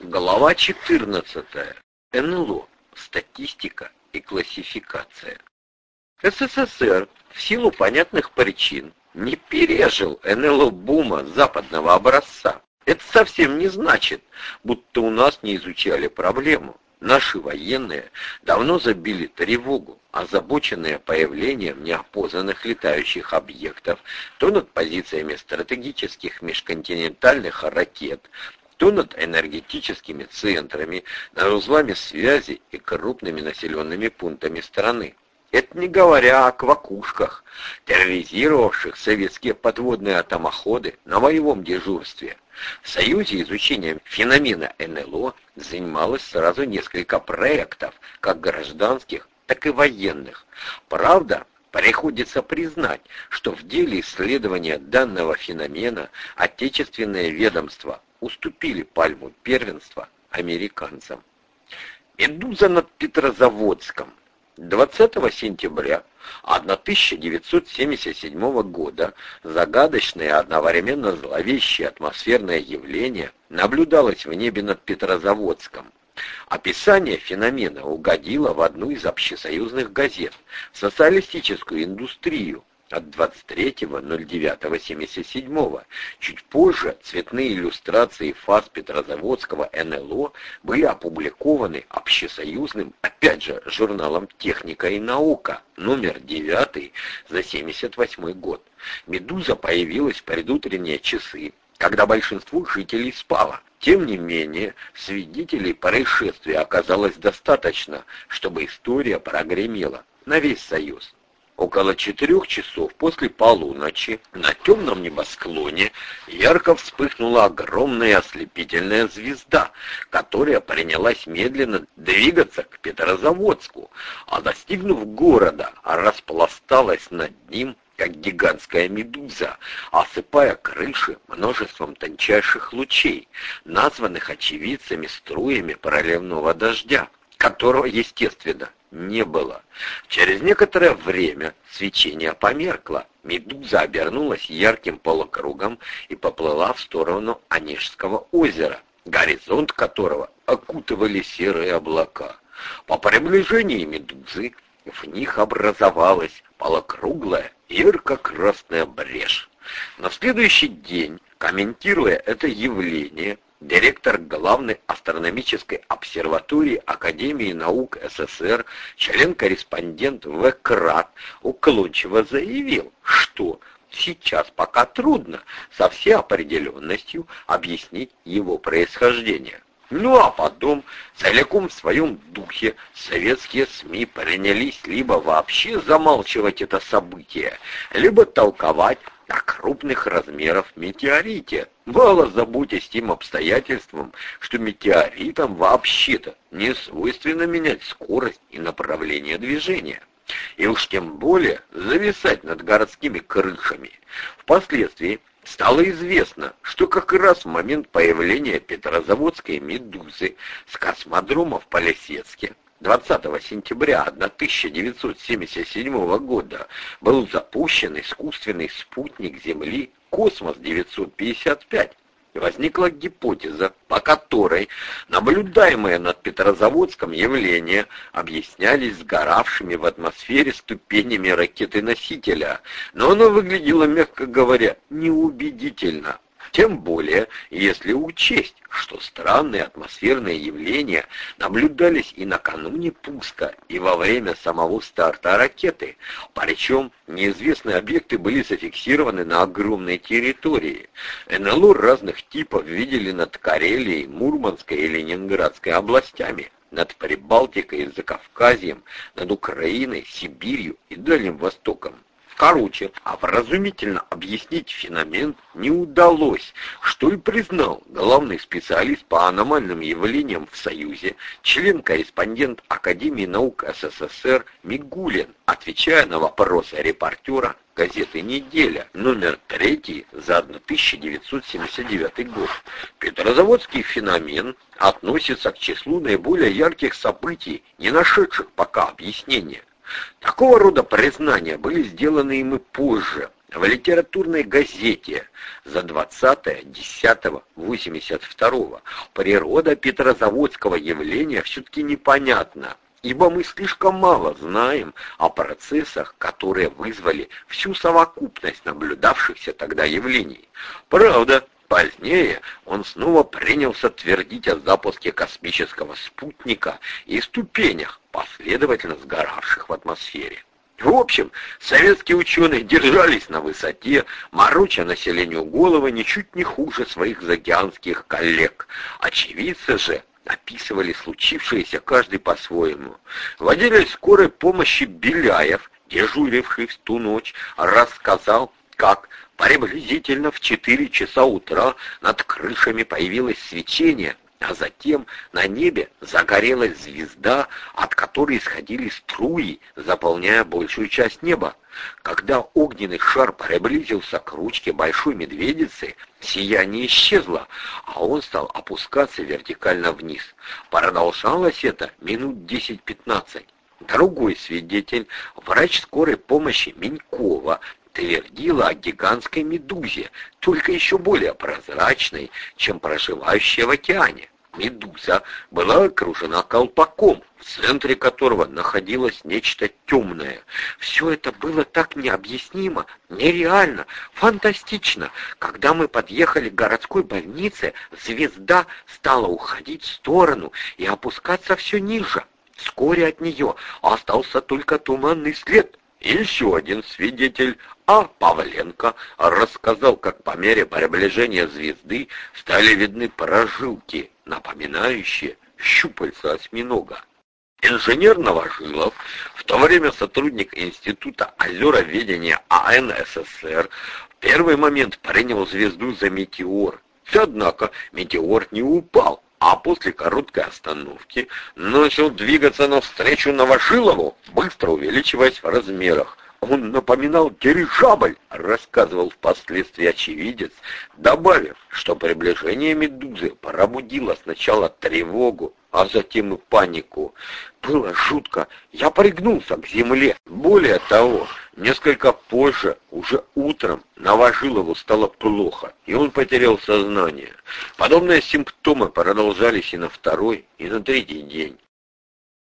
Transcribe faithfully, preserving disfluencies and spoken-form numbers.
Глава четырнадцатая. эн эл о. Статистика и классификация. эс эс эс эр в силу понятных причин не пережил эн эл о-бума западного образца. Это совсем не значит, будто у нас не изучали проблему. Наши военные давно забили тревогу, озабоченные появлением неопознанных летающих объектов то над позициями стратегических межконтинентальных ракет, то над энергетическими центрами, над узлами связи и крупными населенными пунктами страны. Это не говоря о квакушках, терроризировавших советские подводные атомоходы на боевом дежурстве. В Союзе изучением феномена эн эл о занималось сразу несколько проектов, как гражданских, так и военных. Правда, приходится признать, что в деле исследования данного феномена отечественные ведомства уступили пальму первенства американцам. Медуза над Петрозаводском. двадцатого сентября тысяча девятьсот семьдесят седьмого года загадочное и одновременно зловещее атмосферное явление наблюдалось в небе над Петрозаводском. Описание феномена угодило в одну из общесоюзных газет, в социалистическую индустрию, от двадцать третьего девятого семьдесят седьмого. Чуть позже цветные иллюстрации фаз Петрозаводского эн эл о были опубликованы общесоюзным, опять же, журналом «Техника и наука», номер девятый за семьдесят восьмой год. «Медуза» появилась в предутренние часы, когда большинство жителей спало. Тем не менее, свидетелей происшествия оказалось достаточно, чтобы история прогремела на весь Союз. Около четырех часов после полуночи на темном небосклоне ярко вспыхнула огромная ослепительная звезда, которая принялась медленно двигаться к Петрозаводску, а достигнув города, распласталась над ним, как гигантская медуза, осыпая крыши множеством тончайших лучей, названных очевидцами струями проливного дождя, которого, естественно, не было. Через некоторое время свечение померкло, медуза обернулась ярким полукругом и поплыла в сторону Онежского озера, горизонт которого окутывали серые облака. По приближении медузы в них образовалась полукруглая ярко-красная брешь. На следующий день, комментируя это явление, директор главной астрономической обсерватории Академии наук эс эс эр, член-корреспондент вэ крат, уклончиво заявил, что сейчас пока трудно со всей определенностью объяснить его происхождение. Ну а потом, целиком в своем духе, советские СМИ принялись либо вообще замалчивать это событие, либо толковать о крупных размерах метеорите, мало заботясь тем обстоятельством, что метеоритам вообще-то не свойственно менять скорость и направление движения. И уж тем более зависать над городскими крышами. Впоследствии стало известно, что как раз в момент появления Петрозаводской медузы с космодрома в Полесецке двадцатого сентября тысяча девятьсот семьдесят седьмого года был запущен искусственный спутник Земли «Космос девятьсот пятьдесят пять». Возникла гипотеза, по которой наблюдаемые над Петрозаводском явления объяснялись сгоравшими в атмосфере ступенями ракеты-носителя, но оно выглядело, мягко говоря, неубедительно. Тем более, если учесть, что странные атмосферные явления наблюдались и накануне пуска, и во время самого старта ракеты, причем неизвестные объекты были зафиксированы на огромной территории. эн эл о разных типов видели над Карелией, Мурманской и Ленинградской областями, над Прибалтикой и Закавказьем, над Украиной, Сибирью и Дальним Востоком. Короче, образумительно объяснить феномен не удалось, что и признал главный специалист по аномальным явлениям в Союзе, член-корреспондент Академии наук эс эс эс эр Мигулин, отвечая на вопросы репортера газеты «Неделя», номер третий за тысяча девятьсот семьдесят девятый год. Петрозаводский феномен относится к числу наиболее ярких событий, не нашедших пока объяснения. Такого рода признания были сделаны им и позже, в литературной газете за двадцатое десятое восемьдесят второго природа петрозаводского явления все-таки непонятна, ибо мы слишком мало знаем о процессах, которые вызвали всю совокупность наблюдавшихся тогда явлений. Правда, позднее он снова принялся твердить о запуске космического спутника и ступенях, последовательно сгоравших в атмосфере. В общем, советские ученые держались на высоте, мороча населению головы ничуть не хуже своих заокеанских коллег. Очевидцы же описывали случившееся каждый по-своему. Водитель скорой помощи Беляев, дежуривший в ту ночь, рассказал, как приблизительно в четыре часа утра над крышами появилось свечение, а затем на небе загорелась звезда, от которой исходили струи, заполняя большую часть неба. Когда огненный шар приблизился к ручке большой медведицы, сияние исчезло, а он стал опускаться вертикально вниз. Продолжалось это минут десять-пятнадцать. Другой свидетель, врач скорой помощи Минькова, твердила о гигантской медузе, только еще более прозрачной, чем проживающая в океане. Медуза была окружена колпаком, в центре которого находилось нечто темное. Все это было так необъяснимо, нереально, фантастично. Когда мы подъехали к городской больнице, звезда стала уходить в сторону и опускаться все ниже. Вскоре от нее остался только туманный след. Еще один свидетель, А. Павленко, рассказал, как по мере приближения звезды стали видны прожилки, напоминающие щупальца осьминога. Инженер Новожилов, в то время сотрудник Института озероведения А Н С С Р, в первый момент принял звезду за метеор. Однако метеор не упал, а после короткой остановки начал двигаться навстречу Новожилову, быстро увеличиваясь в размерах. Он напоминал дирижабль, рассказывал впоследствии очевидец, добавив, что приближение медузы пробудило сначала тревогу, а затем и панику. Было жутко, я пригнулся к земле. Более того, несколько позже, уже утром, Новожилову стало плохо, и он потерял сознание. Подобные симптомы продолжались и на второй, и на третий день.